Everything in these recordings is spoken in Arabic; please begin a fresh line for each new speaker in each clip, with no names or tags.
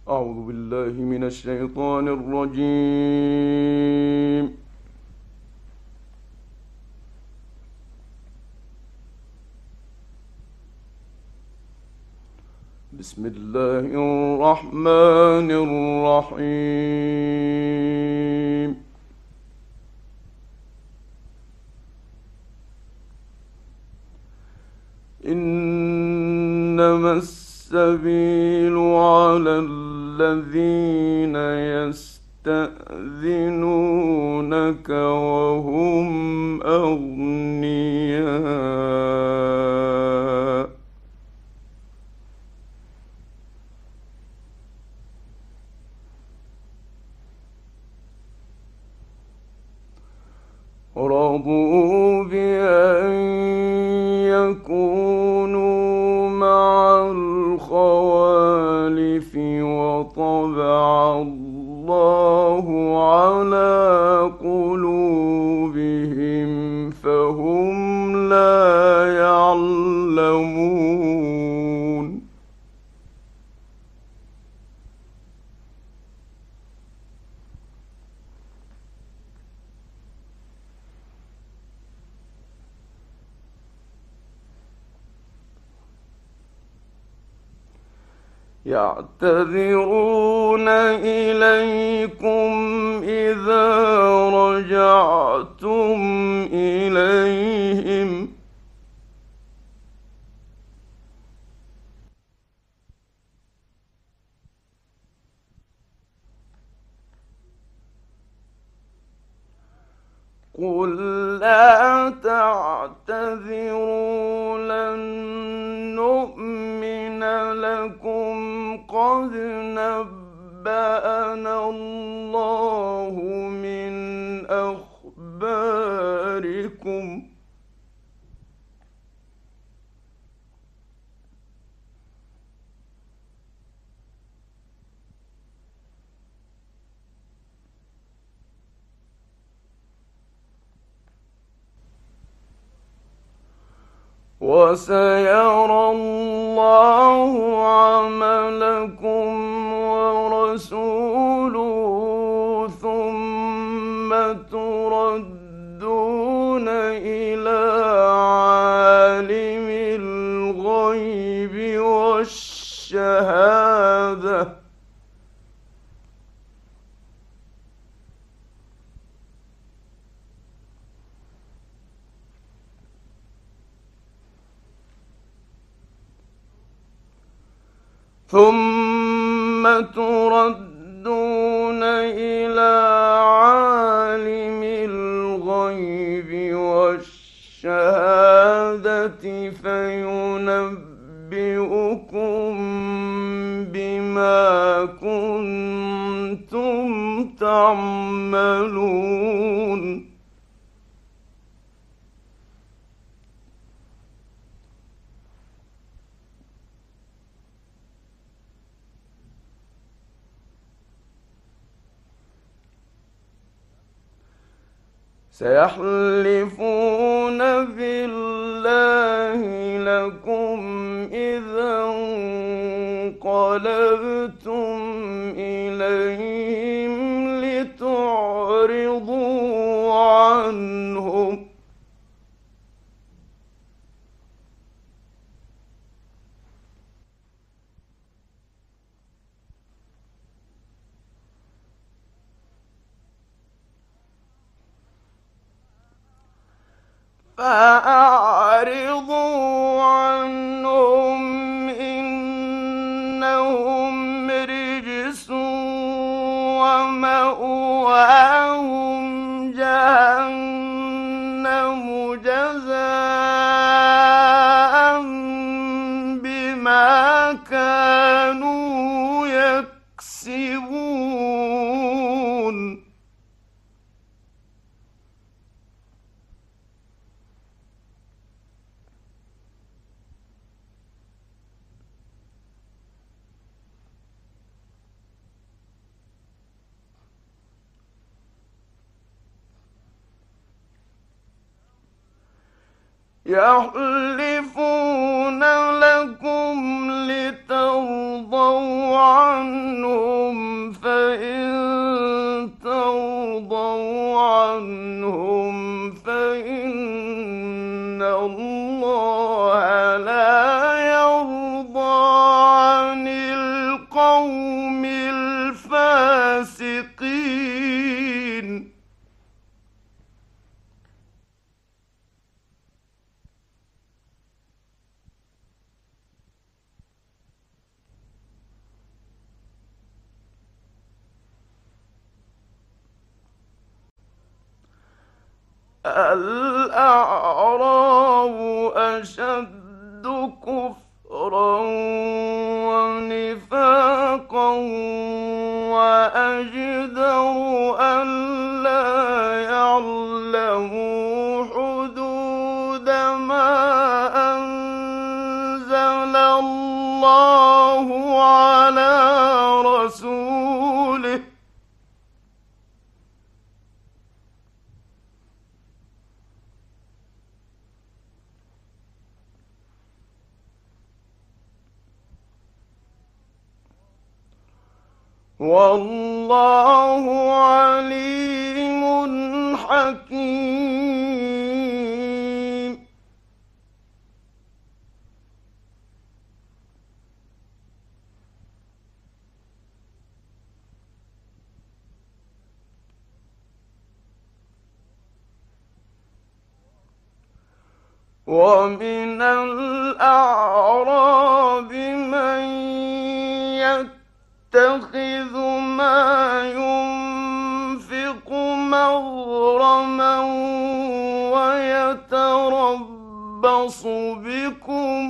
أعوذ بالله من الشيطان الرجيم. بسم الله الرحمن الرحيم. إنما السبيل على الذين يستأذنونك وهم أغنياء، رضوا بأن يكونوا مع الخوالف وطبع الله على قلوبهم فهم لا يعلمون. يعتذرون إليكم إذا رجعتم إليهم، قل لا تعتذروا لن نؤمن لكم قد نبأنا الله من أخباركم، وسيرى الله عملكم ورسوله ثم تردون إلى عالم الغيب والشهادة فينبئكم بما كنتم تعملون. سيحلفون بالله لكم إذا انقلبتم إليهم لتعرضوا عنهم، فأعرضوا عنهم إنهم رجس ومأواهم جهنم جزاء بما كانوا يكسبون. يحلفون لكم لترضوا عنهم فإن ترضوا عنهم فإن الله لا يرضى عن القوم الفاسقين. الأعراب أشد كفرا ونفاقا وأجدر ألا يعلموا حدود ما أنزل الله على رسوله. والله عليم حكيم. ومن الأعراب من يتخذ ما ينفق مغرما ويتربص بكم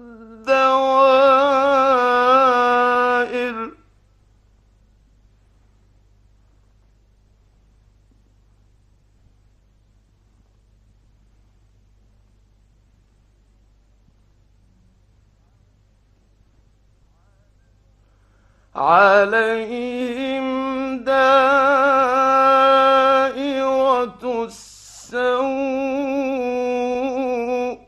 الدوائر. عليهم دائرة السوء.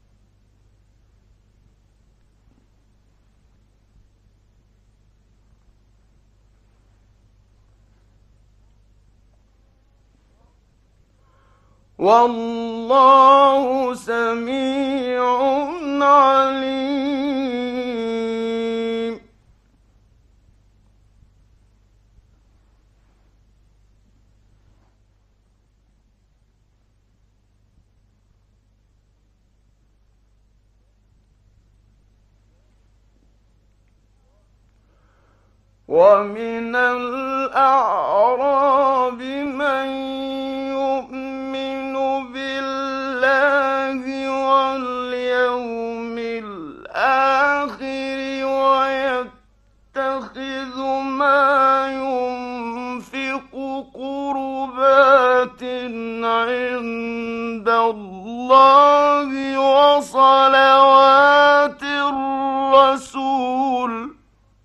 والله سميع عليم. ومن الأعراب من يؤمن بالله واليوم الآخر ويتخذ ما ينفق قربات عند الله وصلوات الرسول.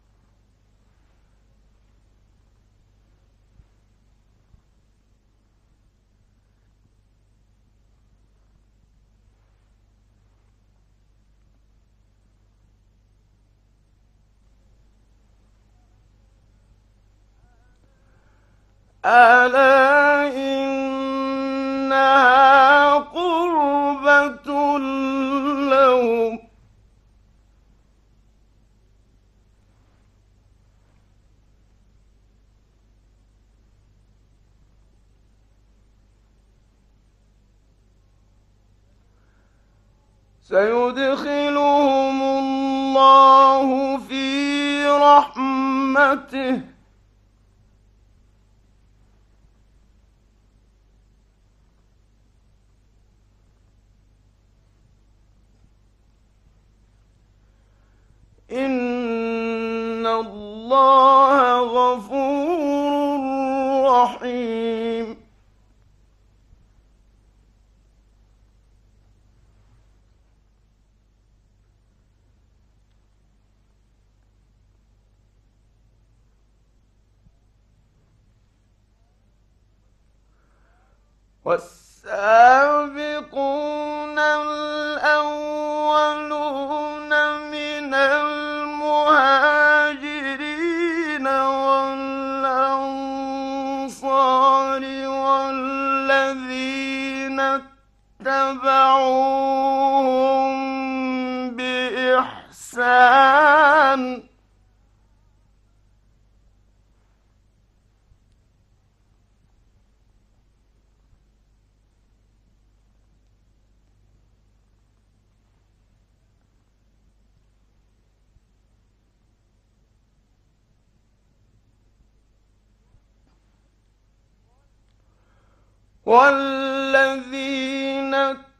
ألا إنها قربة لهم. سيدخلهم الله في رحمته إن الله غفور رحيم. والسابقون الأولون من المهاجرين والذين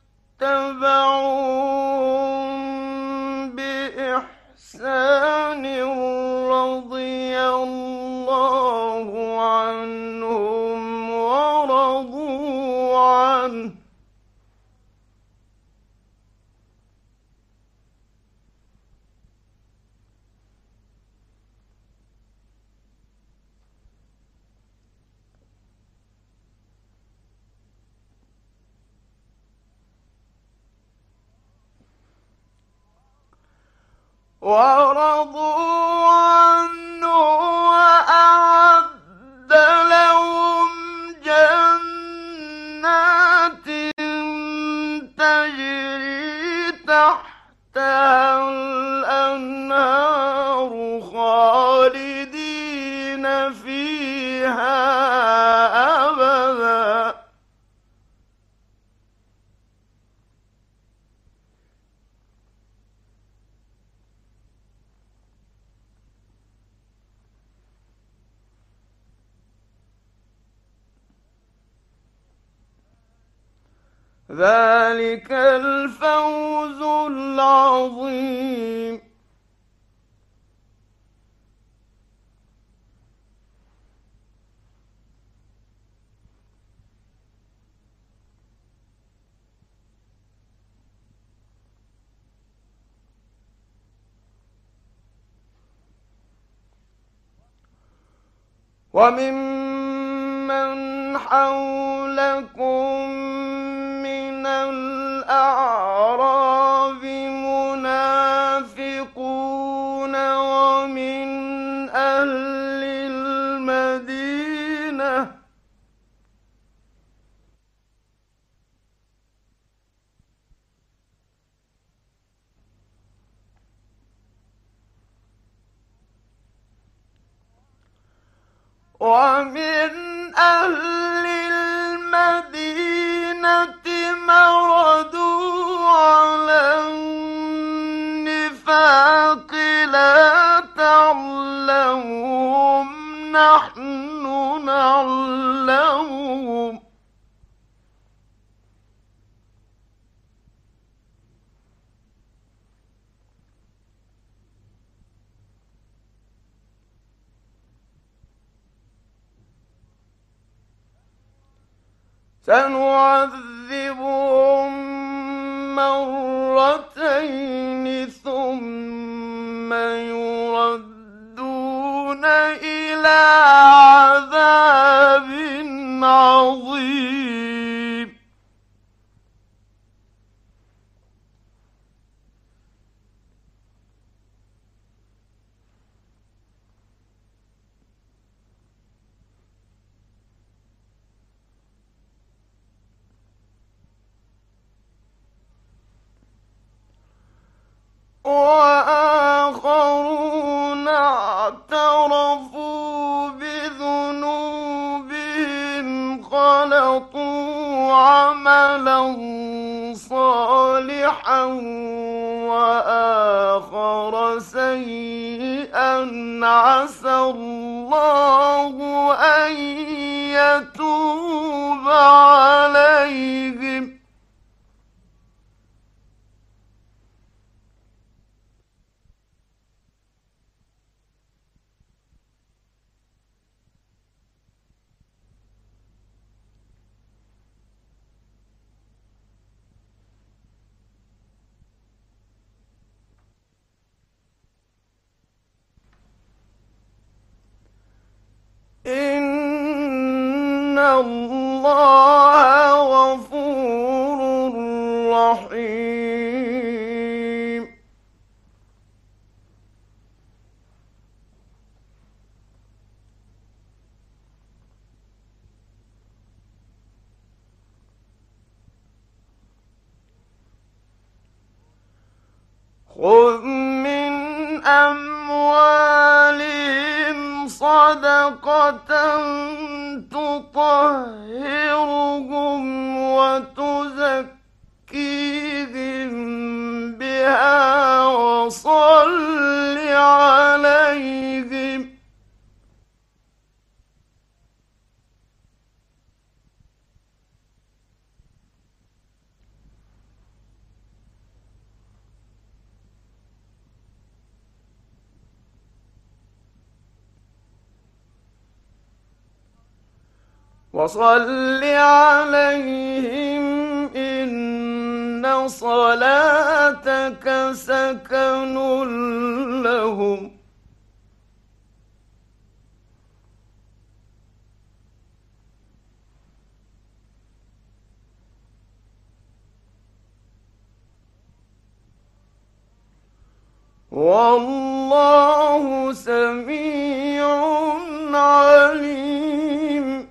اتبعوهم بإحسان رضي الله عنهم ورضوا عنه وأعد لهم جنات تجري تحتها الأنهار خالدين فيها أبدا ذلك الفوز العظيم. وممن حولكم من الأعراب منافقون ومن أهل المدينة مردوا على النفاق لا تعلمهم نحن نعلمهم سنعذبهم مرتين ثم يردون إلى عذاب عظيم. وآخرون اعترفوا بذنوبهم خلطوا عملا صالحا وآخر سيئا عسى الله أن يتوب عليهم إن الله غفور رحيم. خذ من أموالهم صدقة تطهرهم وتزكيهم بها وصل عليهم وصل عليهم إن صلاتك سكن لهم. والله سميع عليم.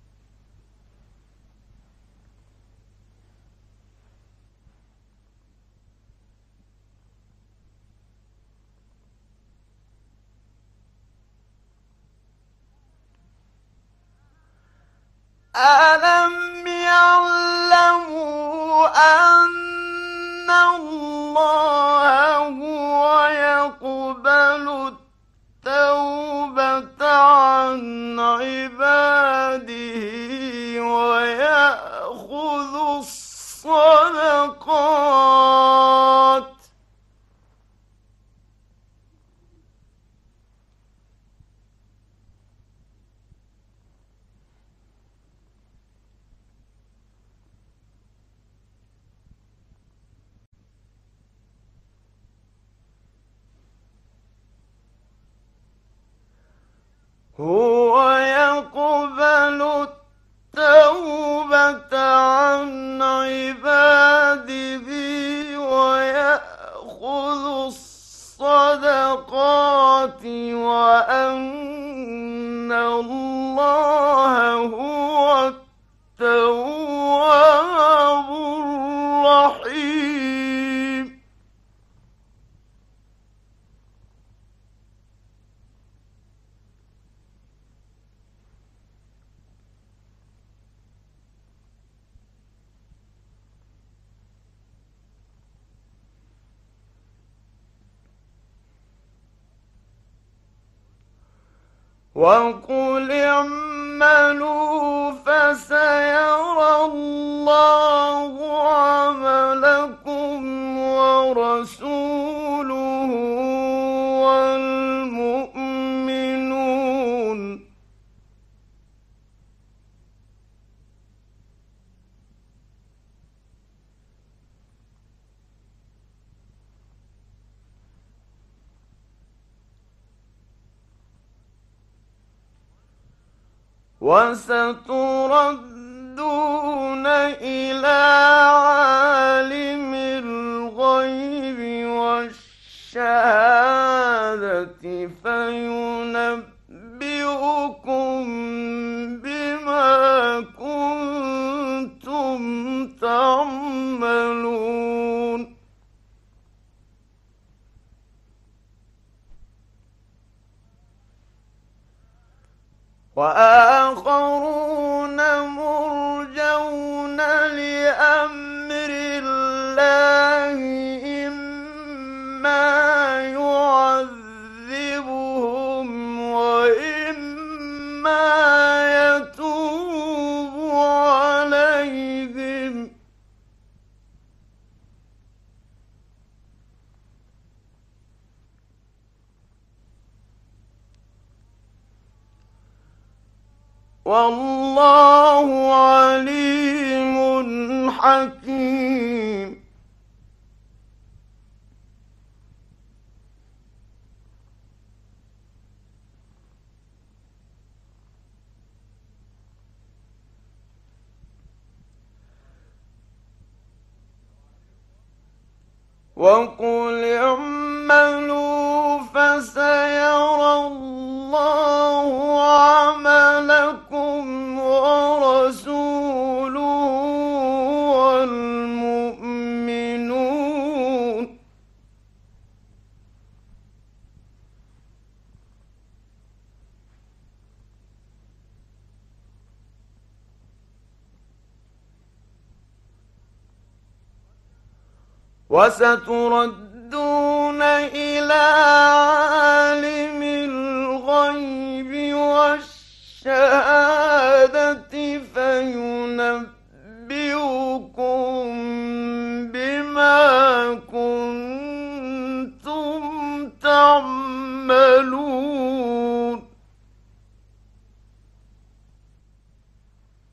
ألم يعلموا أن الله هو يقبل التوبة عن عباده ويأخذ الصدقات؟ هو يقبل التوبة عن عباده ويأخذ الصدقات وأن الله هو التواب الرحيم. وقل اعملوا فسيرى الله عملكم ورسوله والمؤمنون. وستردون إلى عالم الغيب والشهادة فينبئكم بما كنتم تعملون. وآخرون مرجون لأمر الله إما يعذبهم وإما يتوب عليهم. والله عليم حكيم. وقل اعملوا فسيرى الله عملكم ورسوله والمؤمنون. وستردون إلى عالم الغيب والشهادة فينبئكم بما كنتم تعملون.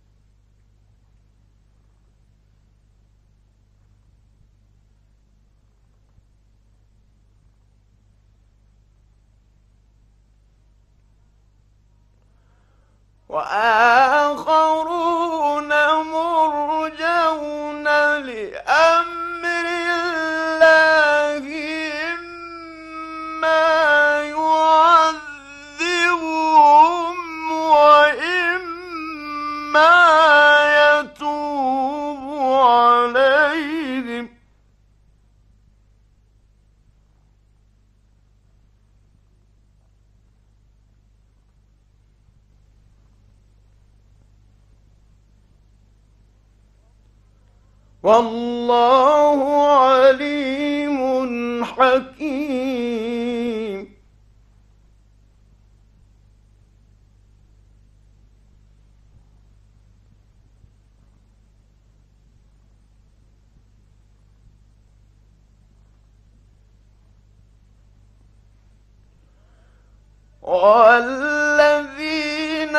وآخرون مرجون لأمر الله إما يعذبهم وإما يتوب عليهم. والله عليم حكيم. والذين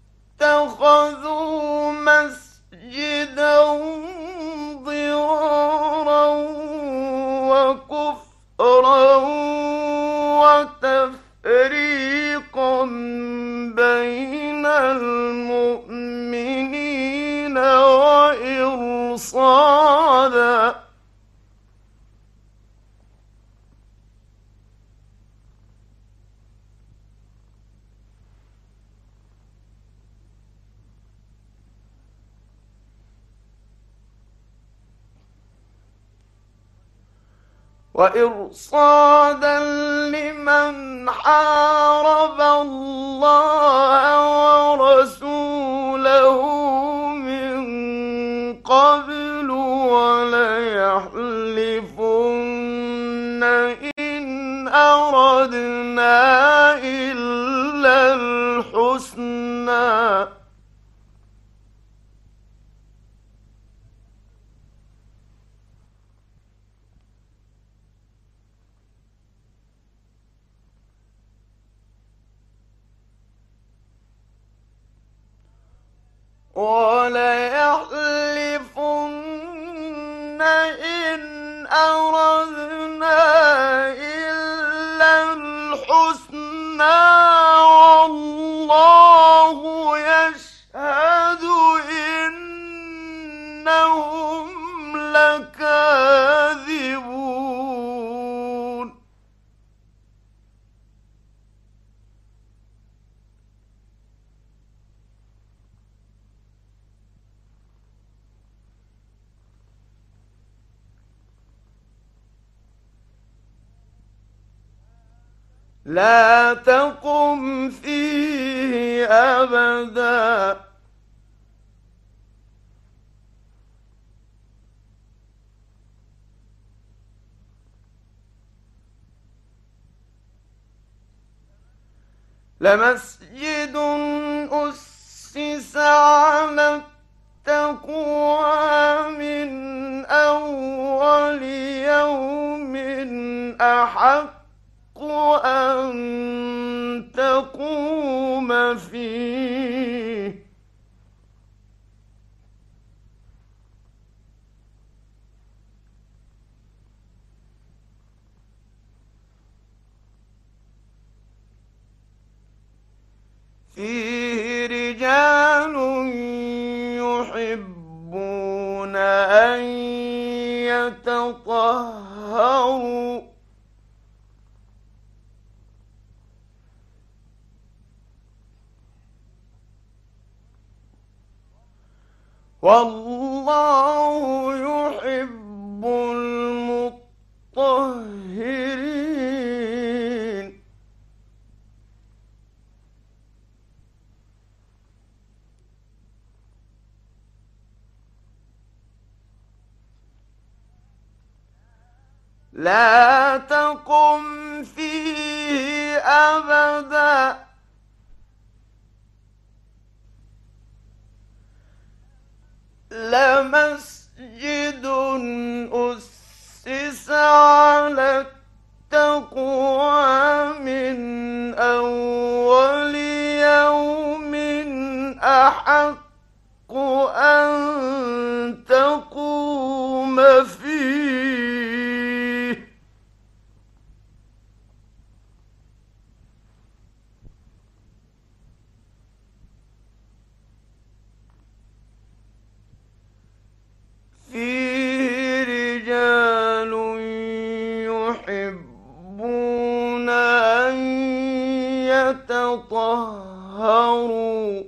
اتخذوا مسجدا ضرارا وكفرا وتفريقا بين المؤمنين وإرصادا لمن حارب الله ورسوله من قبل وليحلفن إن أردنا إلا الحسنى وليحلفن إن أردنا إلا الحسنى والله يشهد إنهم لكاذبون. لا تقم فيه أبدا لمسجد أسس على التقوى من أول يوم أحق أن تقوم فيه فيه رجال يحبون أن يتطهروا والله يحب المطهرين. لا تقم فيه أبدا لمسجد أسس على التقوى من أول يوم أحق أن تقوم فيه يتطهروا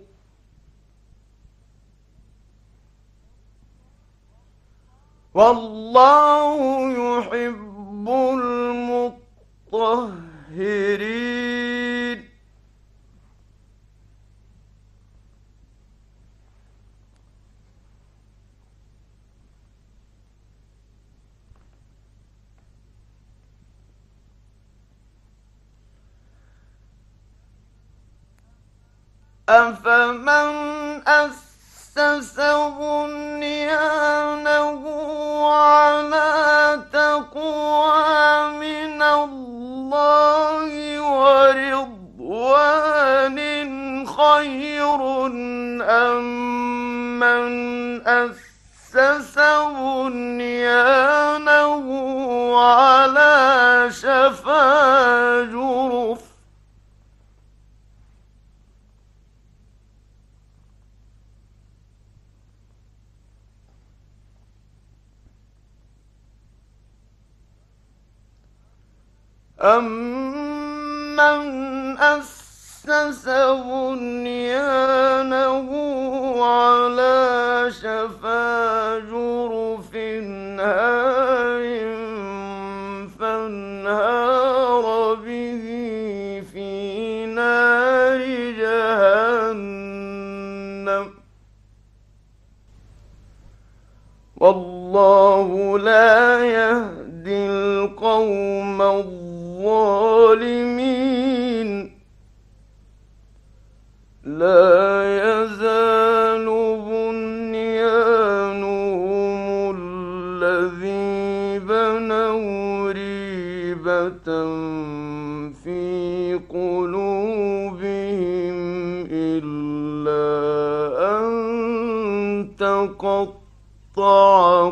والله يحب المطهرين أفمن أسس بنيانه على تقوى من الله ورضوان خير أم من أسس بنيانه على شفا جرف أَمَّنْ أَسَّسَ بُنْيَانَهُ عَلَىٰ شَفَا جُرُفٍ هَارٍ فَانْهَارَ بِهِ فِي نَارِ جَهَنَّمَ ۗ وَاللَّهُ لَا يَهْدِي الْقَوْمَ الظالمين لا يزال بنيانهم الذي بنوا ريبة في قلوبهم إلا أن تقطع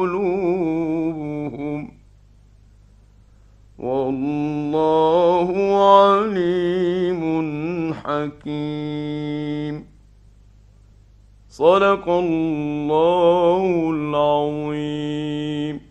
قلوبهم والله عليم حكيم. صدق الله العظيم.